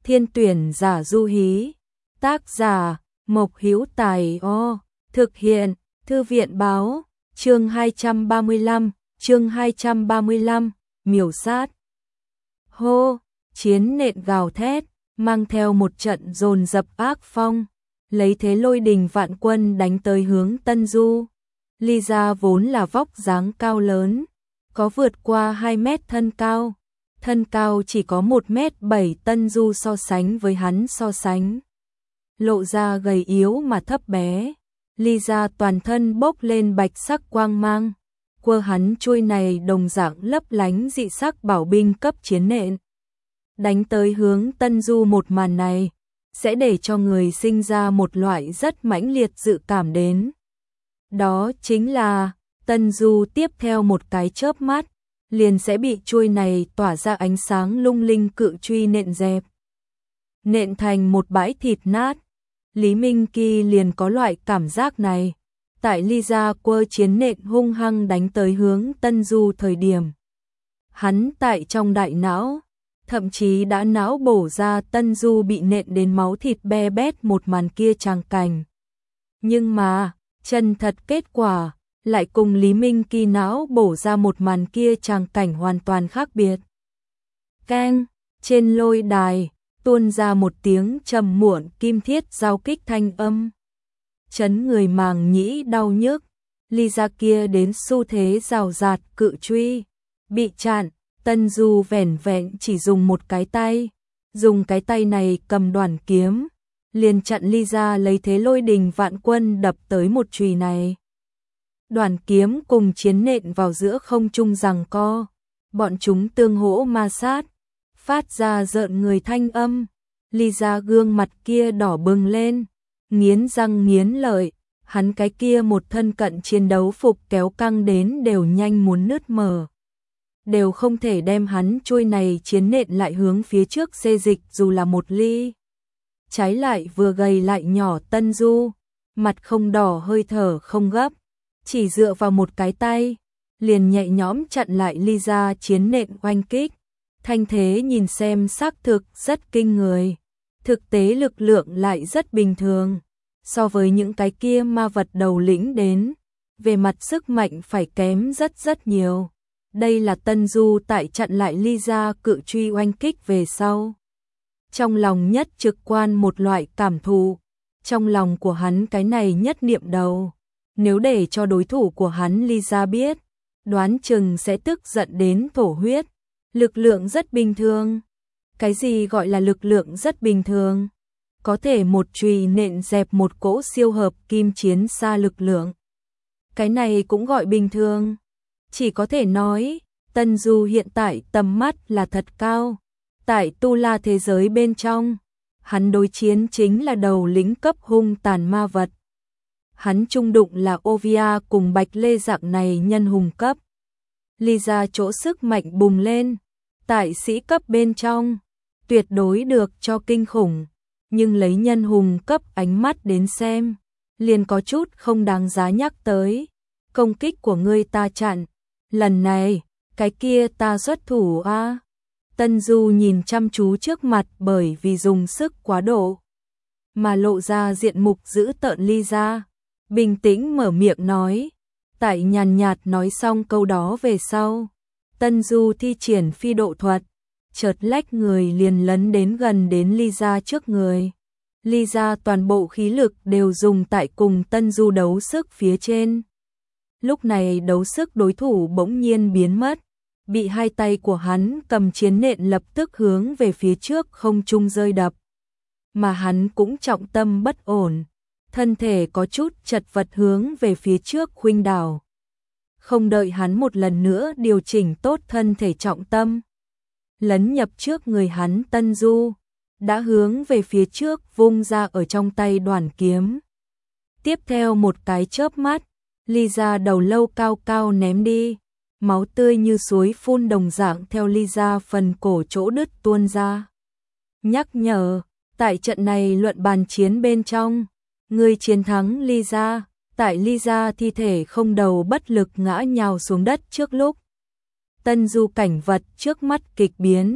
Thiên tuyển giả du hí. Tác giả Mộc Hữu Tài. Thực hiện Thư viện báo. Chương 235, miểu sát. Hô, chiến nện gào thét, mang theo một trận dồn dập ác phong, lấy thế lôi đình vạn quân đánh tới hướng Tân Du. Lysa vốn là vóc dáng cao lớn, có vượt qua 2 mét thân cao chỉ có 1m7. Tân Du so sánh với hắn lộ ra gầy yếu mà thấp bé. Lysa toàn thân bốc lên bạch sắc quang mang, quơ hắn chuôi này đồng dạng lấp lánh dị sắc bảo binh cấp chiến nện. Đánh tới hướng Tân Du, một màn này sẽ để cho người sinh ra một loại rất mãnh liệt dự cảm đến. Đó chính là Tân Du tiếp theo một cái chớp mắt liền sẽ bị chuôi này tỏa ra ánh sáng lung linh cự truy nện dẹp, nện thành một bãi thịt nát. Lý Minh Kỳ liền có loại cảm giác này. Tại Lysa quơ chiến nện hung hăng đánh tới hướng Tân Du thời điểm, hắn tại trong đại não thậm chí đã não bổ ra Tân Du bị nện đến máu thịt be bét một màn kia tràng cảnh. Nhưng mà, chân thật kết quả lại cùng Lý Minh Kỳ não bổ ra một màn kia tràng cảnh hoàn toàn khác biệt. Keng, trên lôi đài tuôn ra một tiếng trầm muộn kim thiết giao kích thanh âm, chấn người màng nhĩ đau nhức. Lysa kia đến xu thế rào rạt cự truy bị chặn. Tân Du vẻn vẹn chỉ dùng một cái tay, dùng cái tay này cầm đoàn kiếm, liền chặn Lysa lấy thế lôi đình vạn quân đập tới một chùy này. Đoàn kiếm cùng chiến nện vào giữa không trung giằng co, bọn chúng tương hỗ ma sát, phát ra rợn người thanh âm. Lysa gương mặt kia đỏ bừng lên, nghiến răng nghiến lợi, hắn cái kia một thân cận chiến đấu phục kéo căng đến đều nhanh muốn nứt mở, đều không thể đem hắn chuôi này chiến nện lại hướng phía trước xê dịch dù là một ly. Trái lại vừa gầy lại nhỏ Tân Du, mặt không đỏ hơi thở không gấp, chỉ dựa vào một cái tay, liền nhẹ nhõm chặn lại Lysa chiến nện oanh kích. Thanh thế nhìn xem xác thực rất kinh người, thực tế lực lượng lại rất bình thường, so với những cái kia ma vật đầu lĩnh đến, về mặt sức mạnh phải kém rất nhiều. Đây là Tân Du tại chặn lại Lysa cự truy oanh kích về sau, trong lòng nhất trực quan một loại cảm thụ. Trong lòng của hắn cái này nhất niệm đầu, nếu để cho đối thủ của hắn Lysa biết, đoán chừng sẽ tức giận đến thổ huyết. Lực lượng rất bình thường. Cái gì gọi là lực lượng rất bình thường? Có thể một chùy nện dẹp một cỗ siêu hợp kim chiến xa lực lượng. Cái này cũng gọi bình thường. Chỉ có thể nói, Tân Du hiện tại tầm mắt là thật cao. Tại tu la thế giới bên trong, hắn đối chiến chính là đầu lĩnh cấp hung tàn ma vật. Hắn chung đụng là Ovia cùng Bạch Lê dạng này nhân hùng cấp. Lysa chỗ sức mạnh bùng lên, tại sĩ cấp bên trong, tuyệt đối được cho kinh khủng, nhưng lấy nhân hùng cấp ánh mắt đến xem, liền có chút không đáng giá nhắc tới. Công kích của ngươi ta chặn, lần này, cái kia ta xuất thủ a. Tân Du nhìn chăm chú trước mặt bởi vì dùng sức quá độ, mà lộ ra diện mục dữ tợn Lysa, bình tĩnh mở miệng nói. Tại nhàn nhạt nói xong câu đó về sau, Tân Du thi triển phi độ thuật, chợt lách người liền lấn đến gần đến Lysa trước người. Lysa toàn bộ khí lực đều dùng tại cùng Tân Du đấu sức phía trên. Lúc này đấu sức đối thủ bỗng nhiên biến mất, bị hai tay của hắn cầm chiến nện lập tức hướng về phía trước không trung rơi đập. Mà hắn cũng trọng tâm bất ổn, thân thể có chút chật vật hướng về phía trước khuynh đảo. Không đợi hắn một lần nữa điều chỉnh tốt thân thể trọng tâm, lấn nhập trước người hắn Tân Du, đã hướng về phía trước vung ra ở trong tay đoàn kiếm. Tiếp theo một cái chớp mắt, Lysa đầu lâu cao cao ném đi, máu tươi như suối phun đồng dạng theo Lysa phần cổ chỗ đứt tuôn ra. Nhắc nhở, tại trận này luận bàn chiến bên trong, người chiến thắng Lysa, tại Lysa thi thể không đầu bất lực ngã nhào xuống đất trước lúc. Tân Du cảnh vật trước mắt kịch biến,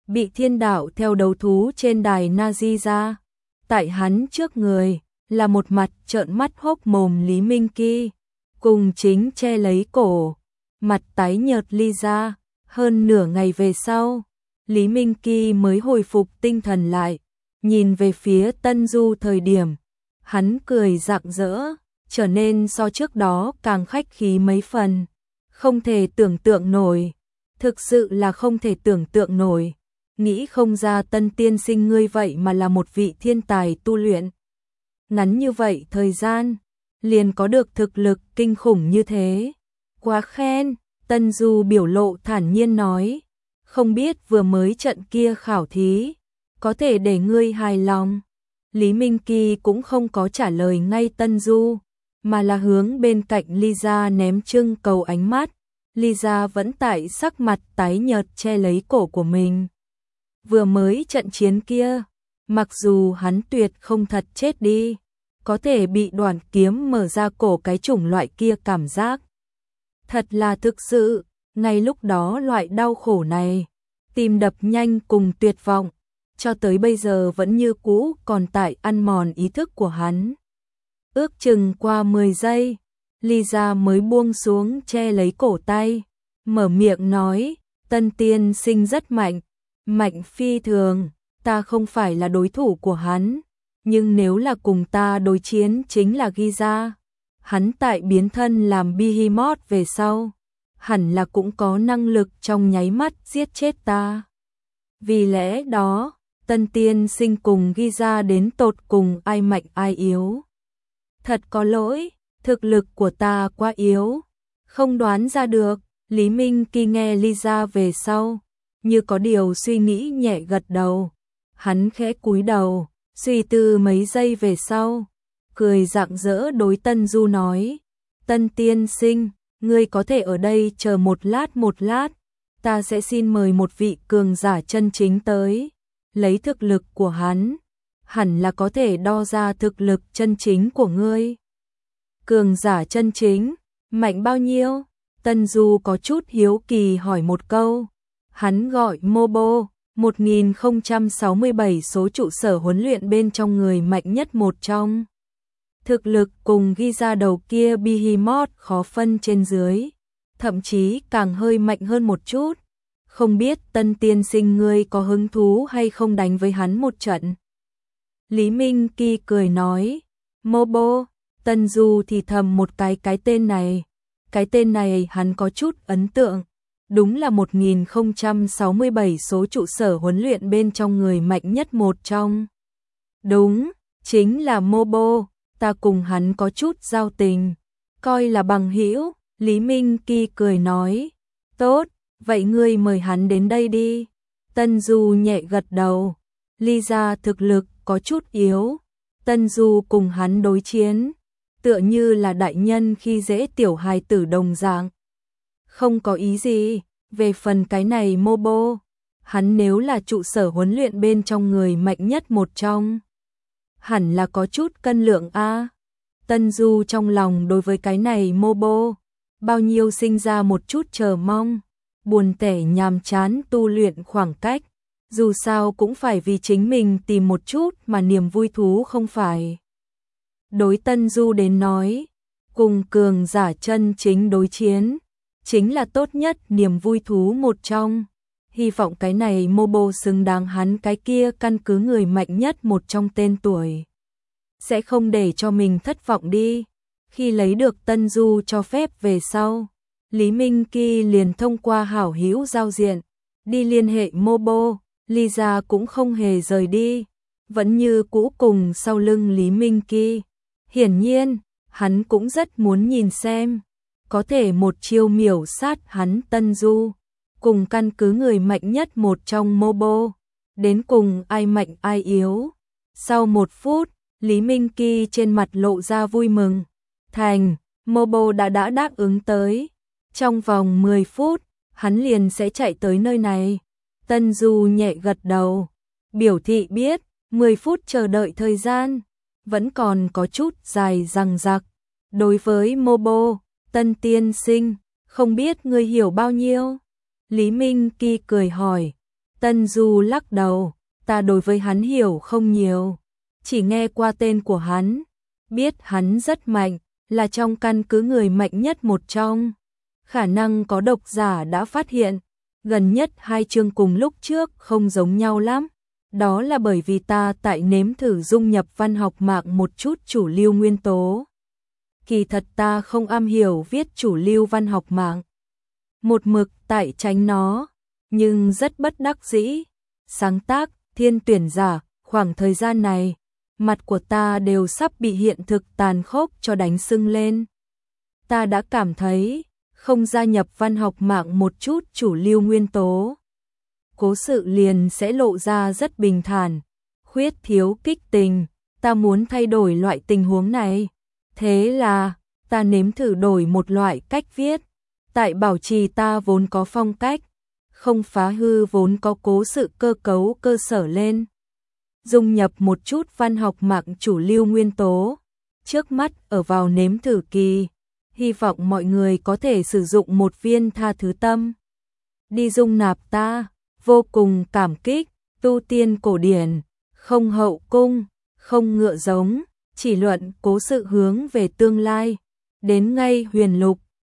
bị thiên đạo theo đấu thú trên đài Nazi ra. Tại hắn trước người là một mặt trợn mắt hốc mồm Lý Minh Kỳ, cùng chính che lấy cổ, mặt tái nhợt Lisa. Hơn nửa ngày về sau, Lý Minh Kỳ mới hồi phục tinh thần lại, nhìn về phía Tân Du thời điểm, hắn cười rạng rỡ, trở nên so trước đó càng khách khí mấy phần. Không thể tưởng tượng nổi, thực sự là không thể tưởng tượng nổi, nghĩ không ra Tân tiên sinh ngươi vậy mà là một vị thiên tài tu luyện. Ngắn như vậy thời gian, liền có được thực lực kinh khủng như thế. Quá khen, Tân Du biểu lộ thản nhiên nói, không biết vừa mới trận kia khảo thí, có thể để ngươi hài lòng. Lý Minh Kỳ cũng không có trả lời ngay Tân Du, mà là hướng bên cạnh Lisa ném trưng cầu ánh mắt. Lisa vẫn tại sắc mặt tái nhợt che lấy cổ của mình. Vừa mới trận chiến kia, mặc dù hắn tuyệt không thật chết đi, có thể bị đoạn kiếm mở ra cổ cái chủng loại kia cảm giác. Thật là thực sự, ngay lúc đó loại đau khổ này, tim đập nhanh cùng tuyệt vọng, cho tới bây giờ vẫn như cũ còn tại ăn mòn ý thức của hắn. Ước chừng qua 10 giây, Lisa mới buông xuống che lấy cổ tay, mở miệng nói, Tân tiên sinh rất mạnh, mạnh phi thường, ta không phải là đối thủ của hắn, nhưng nếu là cùng ta đối chiến chính là Giza. Hắn tại biến thân làm Behemoth về sau, hẳn là cũng có năng lực trong nháy mắt giết chết ta. Vì lẽ đó, Tân tiên sinh cùng Giza đến tột cùng ai mạnh ai yếu. Thật có lỗi, thực lực của ta quá yếu, không đoán ra được. Lý Minh Kỳ nghe Lisa về sau, như có điều suy nghĩ nhẹ gật đầu. Hắn khẽ cúi đầu, suy tư mấy giây về sau, cười rạng rỡ đối Tân Du nói, Tân tiên sinh, ngươi có thể ở đây chờ một lát, ta sẽ xin mời một vị cường giả chân chính tới. Lấy thực lực của hắn, hẳn là có thể đo ra thực lực chân chính của ngươi. Cường giả chân chính, mạnh bao nhiêu? Tân Du có chút hiếu kỳ hỏi một câu. Hắn gọi Mobo, 1067 số trụ sở huấn luyện bên trong người mạnh nhất một trong. Thực lực cùng ghi ra đầu kia Behemoth khó phân trên dưới, thậm chí càng hơi mạnh hơn một chút. Không biết Tân tiên sinh ngươi có hứng thú hay không đánh với hắn một trận? Lý Minh Kỳ cười nói, Mobo. Tân Du thì thầm một cái tên này. Cái tên này hắn có chút ấn tượng. Đúng là 1067 số trụ sở huấn luyện bên trong người mạnh nhất một trong. Đúng, chính là Mobo, ta cùng hắn có chút giao tình, coi là bằng hữu. Lý Minh Kỳ cười nói, tốt, vậy ngươi mời hắn đến đây đi. Tân Du nhẹ gật đầu. Lisa thực lực có chút yếu, Tân Du cùng hắn đối chiến, tựa như là đại nhân khi dễ tiểu hài tử đồng dạng. Không có ý gì, về phần cái này Mobo, hắn nếu là trụ sở huấn luyện bên trong người mạnh nhất một trong, hẳn là có chút cân lượng a. Tân Du trong lòng đối với cái này Mobo, bao nhiêu sinh ra một chút chờ mong, buồn tẻ nhàm chán tu luyện khoảng cách, dù sao cũng phải vì chính mình tìm một chút mà niềm vui thú không phải. Đối Tân Du đến nói, cùng cường giả chân chính đối chiến, chính là tốt nhất niềm vui thú một trong. Hy vọng cái này Mobo xứng đáng hắn cái kia căn cứ người mạnh nhất một trong tên tuổi, sẽ không để cho mình thất vọng đi. Khi lấy được Tân Du cho phép về sau, Lý Minh Kỳ liền thông qua hảo hữu giao diện, đi liên hệ Mobo. Lisa cũng không hề rời đi, vẫn như cũ cùng sau lưng Lý Minh Kỳ. Hiển nhiên, hắn cũng rất muốn nhìn xem, có thể một chiêu miểu sát hắn Tân Du, cùng căn cứ người mạnh nhất một trong Mobo, đến cùng ai mạnh ai yếu. Sau 1 phút, Lý Minh Kỳ trên mặt lộ ra vui mừng. Thành, Mobo đã đáp ứng tới. Trong vòng 10 phút, hắn liền sẽ chạy tới nơi này. Tân Du nhẹ gật đầu, biểu thị biết, 10 phút chờ đợi thời gian, vẫn còn có chút dài dằng dặc. Đối với Mobo, Tân tiên sinh, không biết ngươi hiểu bao nhiêu? Lý Minh Kỳ cười hỏi. Tân Du lắc đầu, ta đối với hắn hiểu không nhiều, chỉ nghe qua tên của hắn, biết hắn rất mạnh, là trong căn cứ người mạnh nhất một trong. Khả năng có độc giả đã phát hiện, gần nhất hai chương cùng lúc trước không giống nhau lắm. Đó là bởi vì ta tại nếm thử dung nhập văn học mạng một chút chủ lưu nguyên tố. Kỳ thật ta không am hiểu viết chủ lưu văn học mạng. Một mực tại tránh nó, nhưng rất bất đắc dĩ. Sáng tác, thiên tuyển giả, khoảng thời gian này, mặt của ta đều sắp bị hiện thực tàn khốc cho đánh sưng lên. Ta đã cảm thấy, không gia nhập văn học mạng một chút chủ lưu nguyên tố, cố sự liền sẽ lộ ra rất bình thản, khuyết thiếu kích tình, ta muốn thay đổi loại tình huống này. Thế là, ta nếm thử đổi một loại cách viết, tại bảo trì ta vốn có phong cách, không phá hư vốn có cố sự cơ cấu cơ sở lên. Dung nhập một chút văn học mạng chủ lưu nguyên tố, trước mắt ở vào nếm thử kỳ, hy vọng mọi người có thể sử dụng một viên tha thứ tâm. Đi dung nạp ta, vô cùng cảm kích, tu tiên cổ điển, không hậu cung, không ngựa giống, chỉ luận cố sự hướng về tương lai, đến ngay huyền lục,